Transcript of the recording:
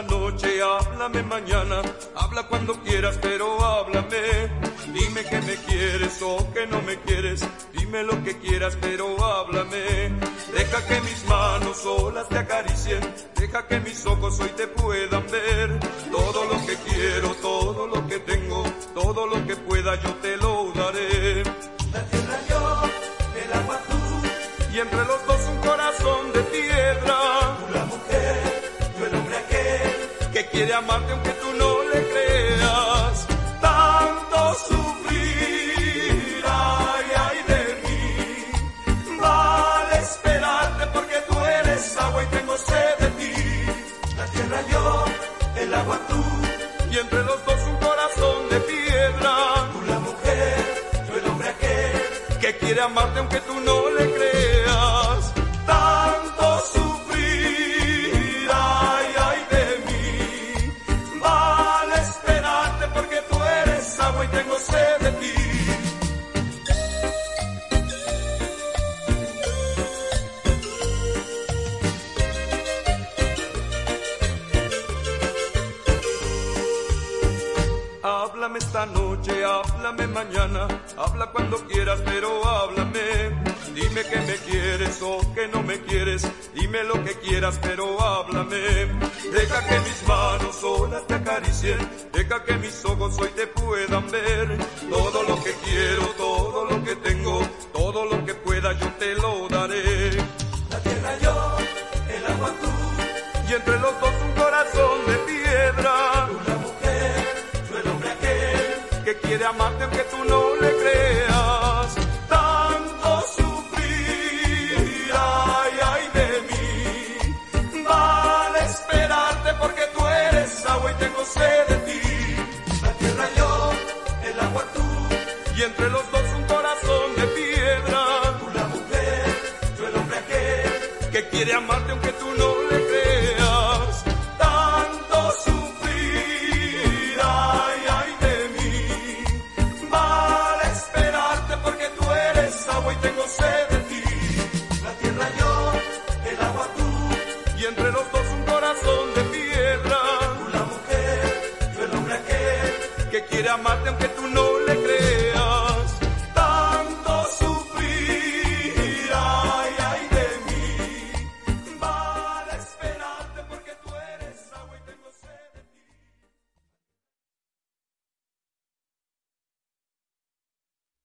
esta noche, háblame mañana, habla cuando quieras, pero háblame. Dime que me quieres o que no me quieres, dime lo que quieras, pero háblame. Deja que mis manos solas te acaricien, deja que mis ojos hoy te puedan ver. Todo lo que quiero, todo lo que tengo, todo lo que pueda yo te lo daré. La tierra yo, el agua tú, y entre los dos un corazón de piedra. Tú la mujer, yo el hombre aquel, que quiere amarte aunque tú no le creas. Tanto sufrir, ay, ay de mí, vale esperarte porque tú eres agua y tengo sed de ti. la tierra yo, el agua tú, Y entre los dos un corazón de piedra. tú la mujer, yo el hombre aquel, que quiere amarte aunque tú no le creas. Tanto sufrir, ay, ay de mí, vale esperarte porque tú eres agua y tengo sed de ti. Háblame esta noche, háblame mañana, habla cuando quieras, pero háblame. Dime que me quieres o que no me quieres, dime lo que quieras, pero háblame. Deja que mis manos solas te acaricien, deja que mis ojos hoy te puedan ver. Todo lo que quiero, todo lo que tengo, todo lo que pueda yo te lo daré. la tierra yo, el agua tú, Y entre los dos un corazón de piedra. tú la mujer, yo el hombre aquel, que quiere amarte aunque tú no le creas. Tanto sufrir, ay, ay de mí, vale esperarte porque tú eres agua y tengo sed de ti. la tierra yo, el agua tú, Y entre los dos un corazón de piedra. tú la mujer, yo el hombre aquel, que quiere amarte aunque tú no le creas. Tanto sufrir, ay, ay de mí, vale esperarte porque tú eres agua y tengo sed de ti. la tierra yo, el agua tú, Y entre los dos un corazón de piedra. tú la mujer, yo el hombre aquel, que quiere amarte aunque